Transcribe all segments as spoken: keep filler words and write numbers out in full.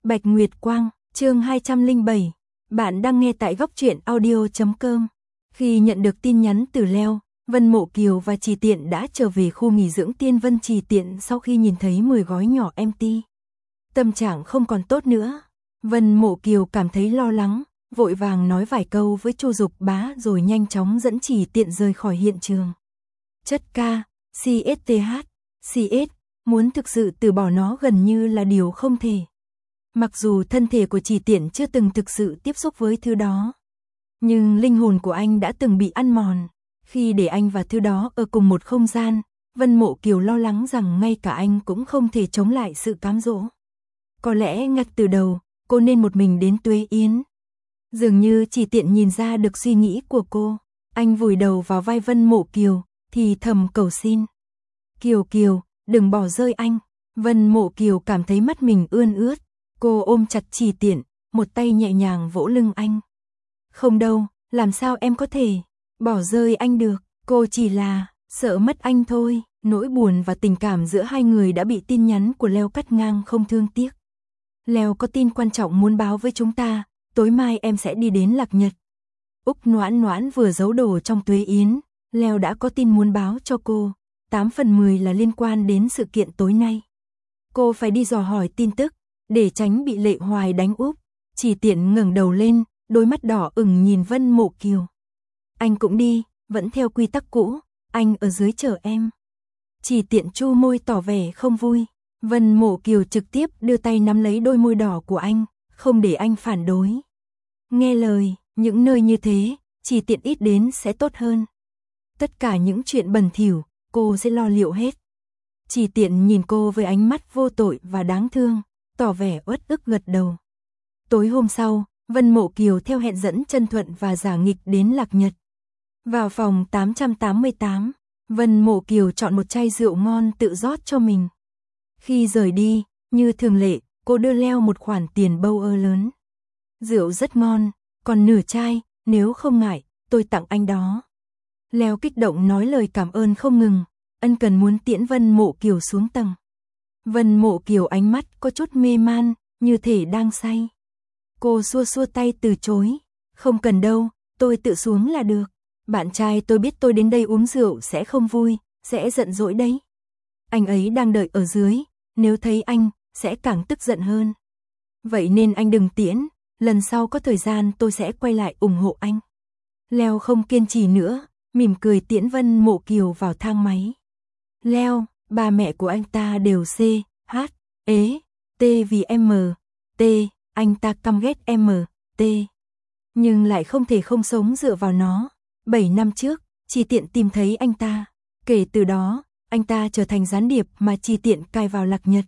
Bạch Nguyệt Quang, chương hai trăm lẻ bảy. Bạn đang nghe tại góc truyện audio chấm com. Khi nhận được tin nhắn từ Leo, Vân Mộ Kiều và Trì Tiện đã trở về khu nghỉ dưỡng Tiên Vân Trì Tiện sau khi nhìn thấy mười gói nhỏ empty. Tâm trạng không còn tốt nữa. Vân Mộ Kiều cảm thấy lo lắng, vội vàng nói vài câu với Chu Dục Bá rồi nhanh chóng dẫn Trì Tiện rời khỏi hiện trường. Chất ca, xê ét tê hát, xê ét, muốn thực sự từ bỏ nó gần như là điều không thể. Mặc dù thân thể của Trì Tiện chưa từng thực sự tiếp xúc với thứ đó, nhưng linh hồn của anh đã từng bị ăn mòn. Khi để anh và thứ đó ở cùng một không gian, Vân Mộ Kiều lo lắng rằng ngay cả anh cũng không thể chống lại sự cám dỗ. Có lẽ ngay từ đầu, cô nên một mình đến Tuế Yến. Dường như Trì Tiện nhìn ra được suy nghĩ của cô. Anh vùi đầu vào vai Vân Mộ Kiều, thì thầm cầu xin. Kiều Kiều, đừng bỏ rơi anh. Vân Mộ Kiều cảm thấy mắt mình ươn ướt. Cô ôm chặt Trì Tiện, một tay nhẹ nhàng vỗ lưng anh. Không đâu, làm sao em có thể bỏ rơi anh được, cô chỉ là sợ mất anh thôi. Nỗi buồn và tình cảm giữa hai người đã bị tin nhắn của Leo cắt ngang không thương tiếc. Leo có tin quan trọng muốn báo với chúng ta, tối mai em sẽ đi đến Lạc Nhật. Úc Noãn Noãn vừa giấu đồ trong Tuế Yến, Leo đã có tin muốn báo cho cô, tám phần mười là liên quan đến sự kiện tối nay. Cô phải đi dò hỏi tin tức, để tránh bị Lệ Hoài đánh úp. Trì Tiện ngẩng đầu lên, đôi mắt đỏ ửng nhìn Vân Mộ Kiều. Anh cũng đi, vẫn theo quy tắc cũ, anh ở dưới chờ em. Trì Tiện chu môi tỏ vẻ không vui. Vân Mộ Kiều trực tiếp đưa tay nắm lấy đôi môi đỏ của anh, không để anh phản đối. Nghe lời, những nơi như thế, Trì Tiện ít đến sẽ tốt hơn. Tất cả những chuyện bẩn thỉu, cô sẽ lo liệu hết. Trì Tiện nhìn cô với ánh mắt vô tội và đáng thương, tỏ vẻ uất ức gật đầu. Tối hôm sau, Vân Mộ Kiều theo hẹn dẫn Chân Thuận và Giả Nghịch đến Lạc Nhật. Vào phòng tám trăm tám mươi tám, Vân Mộ Kiều chọn một chai rượu ngon tự rót cho mình. Khi rời đi, như thường lệ, cô đưa Leo một khoản tiền bâu ơ lớn. Rượu rất ngon, còn nửa chai, nếu không ngại, tôi tặng anh đó. Leo kích động nói lời cảm ơn không ngừng, ân cần muốn tiễn Vân Mộ Kiều xuống tầng. Vân Mộ Kiều ánh mắt có chút mê man, như thể đang say. Cô xua xua tay từ chối. Không cần đâu, tôi tự xuống là được. Bạn trai tôi biết tôi đến đây uống rượu sẽ không vui, sẽ giận dỗi đấy. Anh ấy đang đợi ở dưới, nếu thấy anh, sẽ càng tức giận hơn. Vậy nên anh đừng tiễn, lần sau có thời gian tôi sẽ quay lại ủng hộ anh. Leo không kiên trì nữa, mỉm cười tiễn Vân Mộ Kiều vào thang máy. Leo, ba mẹ của anh ta đều C, H, ế, T vì M, T, anh ta căm ghét M, T. Nhưng lại không thể không sống dựa vào nó. Bảy năm trước, Trì Tiện tìm thấy anh ta. Kể từ đó, anh ta trở thành gián điệp mà Trì Tiện cài vào Lạc Nhật.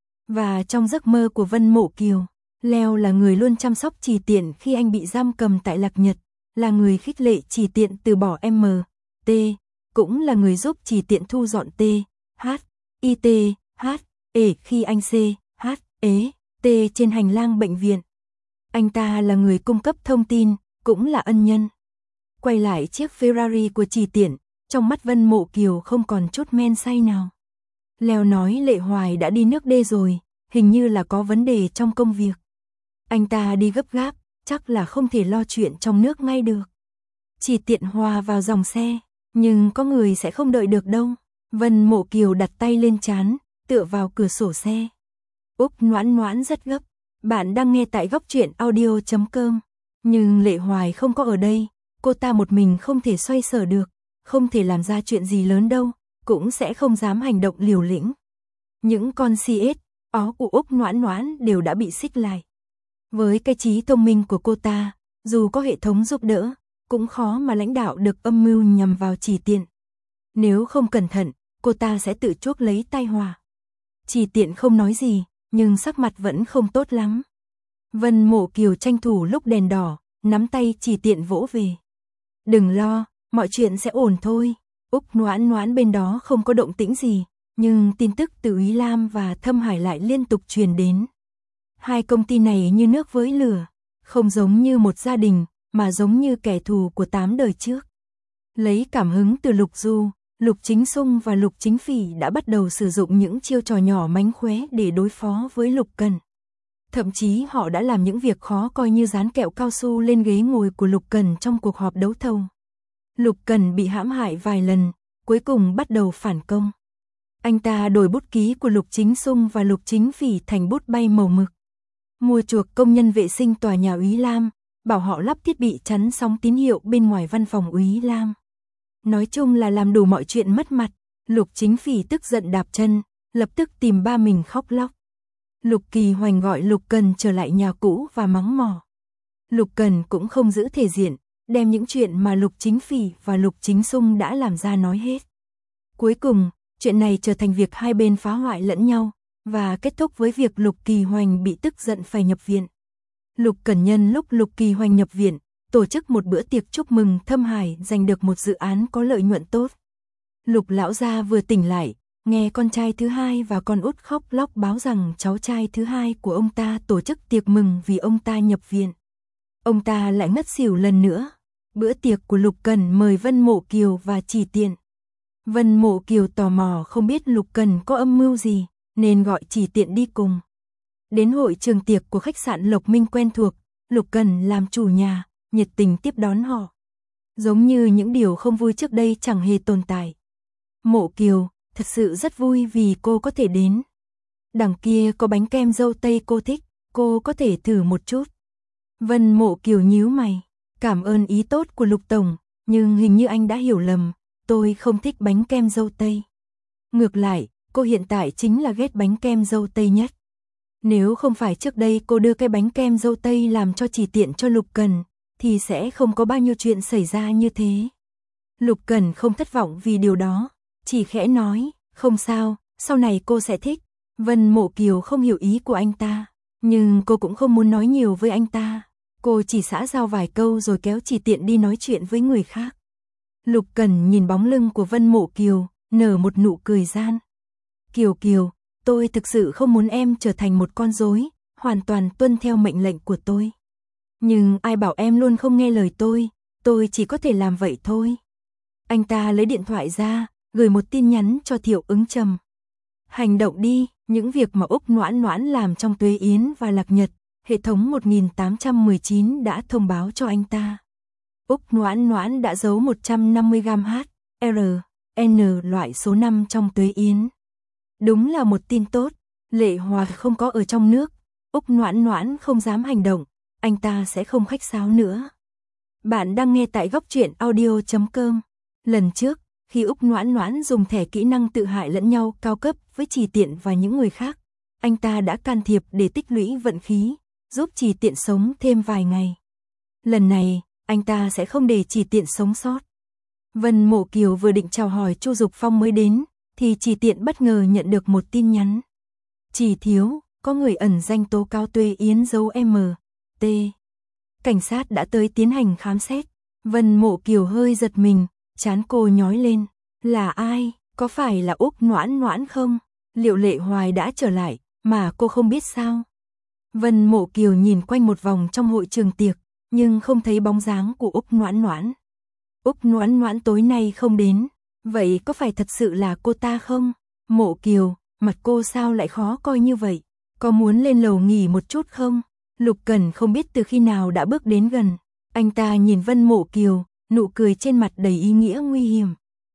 Và trong giấc mơ của Vân Mộ Kiều, Leo là người luôn chăm sóc Trì Tiện khi anh bị giam cầm tại Lạc Nhật, là người khích lệ Trì Tiện từ bỏ M, T, cũng là người giúp Trì Tiện thu dọn T, H, I T, H, E khi anh C, H, ế, T trên hành lang bệnh viện. Anh ta là người cung cấp thông tin, cũng là ân nhân. Quay lại chiếc Ferrari của Trì Tiện, trong mắt Vân Mộ Kiều không còn chút men say nào. Leo nói Lệ Hoài đã đi nước D rồi, hình như là có vấn đề trong công việc. Anh ta đi gấp gáp, chắc là không thể lo chuyện trong nước ngay được. Trì Tiện hòa vào dòng xe, nhưng có người sẽ không đợi được đâu. Vân Mộ Kiều đặt tay lên trán, tựa vào cửa sổ xe. Úc Noãn Noãn rất gấp. Bạn đang nghe tại góc truyện audio chấm com. Nhưng Lệ Hoài không có ở đây, cô ta một mình không thể xoay sở được, không thể làm ra chuyện gì lớn đâu, cũng sẽ không dám hành động liều lĩnh. Những con xê ét, ó của Úc Noãn Noãn đều đã bị xích lại. Với cái trí thông minh của cô ta, dù có hệ thống giúp đỡ, cũng khó mà lãnh đạo được âm mưu nhằm vào Trì Tiện. Nếu không cẩn thận, cô ta sẽ tự chuốc lấy tai họa. Trì Tiện không nói gì, nhưng sắc mặt vẫn không tốt lắm. Vân Mộ Kiều tranh thủ lúc đèn đỏ, nắm tay Trì Tiện vỗ về. Đừng lo, mọi chuyện sẽ ổn thôi. Úc Noãn Noãn bên đó không có động tĩnh gì, nhưng tin tức từ Ý Lam và Thâm Hải lại liên tục truyền đến. Hai công ty này như nước với lửa, không giống như một gia đình, mà giống như kẻ thù của tám đời trước. Lấy cảm hứng từ Lục Du, Lục Chính Xung và Lục Chính Phỉ đã bắt đầu sử dụng những chiêu trò nhỏ mánh khóe để đối phó với Lục Cần. Thậm chí họ đã làm những việc khó coi như dán kẹo cao su lên ghế ngồi của Lục Cần trong cuộc họp đấu thầu. Lục Cần bị hãm hại vài lần, cuối cùng bắt đầu phản công. Anh ta đổi bút ký của Lục Chính Xung và Lục Chính Phỉ thành bút bay màu mực. Mua chuộc công nhân vệ sinh tòa nhà úy Lam, bảo họ lắp thiết bị chắn sóng tín hiệu bên ngoài văn phòng úy Lam. Nói chung là làm đủ mọi chuyện mất mặt. Lục Chính Phỉ tức giận đạp chân, lập tức tìm ba mình khóc lóc. Lục Kỳ Hoành gọi Lục Cần trở lại nhà cũ và mắng mỏ. Lục Cần cũng không giữ thể diện, đem những chuyện mà Lục Chính Phỉ và Lục Chính Xung đã làm ra nói hết. Cuối cùng, chuyện này trở thành việc hai bên phá hoại lẫn nhau, và kết thúc với việc Lục Kỳ Hoành bị tức giận phải nhập viện. Lục Cần nhân lúc Lục Kỳ Hoành nhập viện, tổ chức một bữa tiệc chúc mừng Thâm Hải giành được một dự án có lợi nhuận tốt. Lục lão gia vừa tỉnh lại, nghe con trai thứ hai và con út khóc lóc báo rằng cháu trai thứ hai của ông ta tổ chức tiệc mừng vì ông ta nhập viện. Ông ta lại ngất xỉu lần nữa. Bữa tiệc của Lục Cần mời Vân Mộ Kiều và Chỉ Tiện. Vân Mộ Kiều tò mò không biết Lục Cần có âm mưu gì, nên gọi Chỉ Tiện đi cùng. Đến hội trường tiệc của khách sạn Lộc Minh quen thuộc, Lục Cần làm chủ nhà, nhiệt tình tiếp đón họ. Giống như những điều không vui trước đây chẳng hề tồn tại. Mộ Kiều, thật sự rất vui vì cô có thể đến. Đằng kia có bánh kem dâu tây cô thích, cô có thể thử một chút. Vân Mộ Kiều nhíu mày, cảm ơn ý tốt của Lục Tổng, nhưng hình như anh đã hiểu lầm, tôi không thích bánh kem dâu tây. Ngược lại, cô hiện tại chính là ghét bánh kem dâu tây nhất. Nếu không phải trước đây cô đưa cái bánh kem dâu tây làm cho Chỉ Tiện cho Lục Cần, thì sẽ không có bao nhiêu chuyện xảy ra như thế. Lục Cần không thất vọng vì điều đó, chỉ khẽ nói, không sao, sau này cô sẽ thích. Vân Mộ Kiều không hiểu ý của anh ta, nhưng cô cũng không muốn nói nhiều với anh ta. Cô chỉ xã giao vài câu rồi kéo Chỉ Tiện đi nói chuyện với người khác. Lục Cần nhìn bóng lưng của Vân Mộ Kiều, nở một nụ cười gian. Kiều Kiều, tôi thực sự không muốn em trở thành một con rối, hoàn toàn tuân theo mệnh lệnh của tôi. Nhưng ai bảo em luôn không nghe lời tôi, tôi chỉ có thể làm vậy thôi. Anh ta lấy điện thoại ra, gửi một tin nhắn cho Thiệu Ứng Trầm. Hành động đi, những việc mà Úc Noãn Noãn làm trong Tuế Yến và Lạc Nhật, hệ thống một nghìn tám trăm mười chín đã thông báo cho anh ta. Úc Noãn Noãn đã giấu một trăm năm mươi gam H, R, N loại số năm trong Tuế Yến. Đúng là một tin tốt, Lệ Hòa không có ở trong nước, Úc Noãn Noãn không dám hành động, anh ta sẽ không khách sáo nữa. Bạn đang nghe tại góc truyện audio chấm com. Lần trước, khi Úc Noãn Noãn dùng thẻ kỹ năng tự hại lẫn nhau cao cấp với Chỉ Tiện và những người khác, anh ta đã can thiệp để tích lũy vận khí, giúp Chỉ Tiện sống thêm vài ngày. Lần này, anh ta sẽ không để Chỉ Tiện sống sót. Vân Mộ Kiều vừa định chào hỏi Chu Dục Phong mới đến, thì Chỉ Tiện bất ngờ nhận được một tin nhắn. Chỉ thiếu, có người ẩn danh tố cáo Tuế Yến dấu M, T. Cảnh sát đã tới tiến hành khám xét. Vân Mộ Kiều hơi giật mình, trán cô nhói lên. Là ai? Có phải là Úc Noãn Noãn không? Liệu Lệ Hoài đã trở lại, mà cô không biết sao? Vân Mộ Kiều nhìn quanh một vòng trong hội trường tiệc, nhưng không thấy bóng dáng của Úc Noãn Noãn. Úc Noãn Noãn tối nay không đến, vậy có phải thật sự là cô ta không? Mộ Kiều, mặt cô sao lại khó coi như vậy? Có muốn lên lầu nghỉ một chút không? Lục Cần không biết từ khi nào đã bước đến gần. Anh ta nhìn Vân Mộ Kiều, nụ cười trên mặt đầy ý nghĩa nguy hiểm.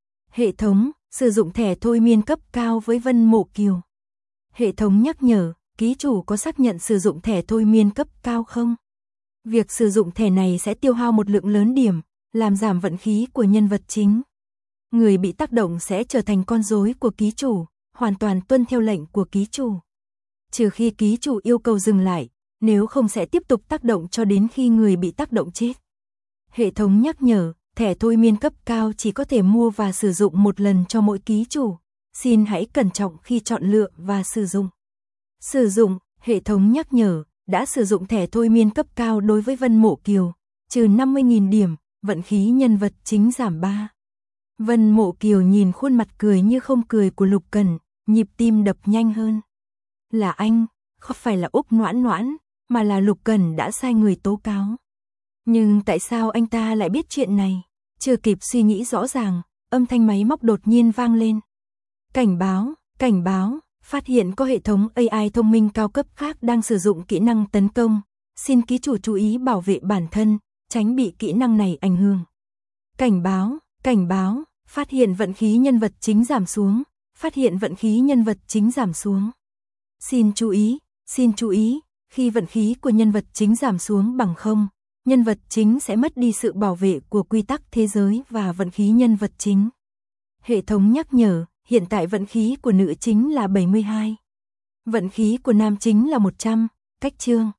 Hệ thống, sử dụng thẻ thôi miên cấp cao với Vân Mộ Kiều. Hệ thống nhắc nhở, ký chủ có xác nhận sử dụng thẻ thôi miên cấp cao không? Việc sử dụng thẻ này sẽ tiêu hao một lượng lớn điểm, làm giảm vận khí của nhân vật chính. Người bị tác động sẽ trở thành con rối của ký chủ, hoàn toàn tuân theo lệnh của ký chủ. Trừ khi ký chủ yêu cầu dừng lại, nếu không sẽ tiếp tục tác động cho đến khi người bị tác động chết. Hệ thống nhắc nhở, thẻ thôi miên cấp cao chỉ có thể mua và sử dụng một lần cho mỗi ký chủ. Xin hãy cẩn trọng khi chọn lựa và sử dụng. Sử dụng, hệ thống nhắc nhở, đã sử dụng thẻ thôi miên cấp cao đối với Vân Mộ Kiều, trừ năm mươi nghìn điểm, vận khí nhân vật chính giảm ba. Vân Mộ Kiều nhìn khuôn mặt cười như không cười của Lục Cần, nhịp tim đập nhanh hơn. Là anh, không phải là Úc Noãn Noãn, mà là Lục Cần đã sai người tố cáo. Nhưng tại sao anh ta lại biết chuyện này? Chưa kịp suy nghĩ rõ ràng, âm thanh máy móc đột nhiên vang lên. Cảnh báo, cảnh báo, Phát hiện có hệ thống a i thông minh cao cấp khác đang sử dụng kỹ năng tấn công. Xin ký chủ chú ý bảo vệ bản thân, tránh bị kỹ năng này ảnh hưởng. Cảnh báo, cảnh báo, phát hiện vận khí nhân vật chính giảm xuống, phát hiện vận khí nhân vật chính giảm xuống. Xin chú ý, xin chú ý, khi vận khí của nhân vật chính giảm xuống bằng không, nhân vật chính sẽ mất đi sự bảo vệ của quy tắc thế giới và vận khí nhân vật chính. Hệ thống nhắc nhở, hiện tại vận khí của nữ chính là bảy mươi hai. Vận khí của nam chính là một trăm, cách chương.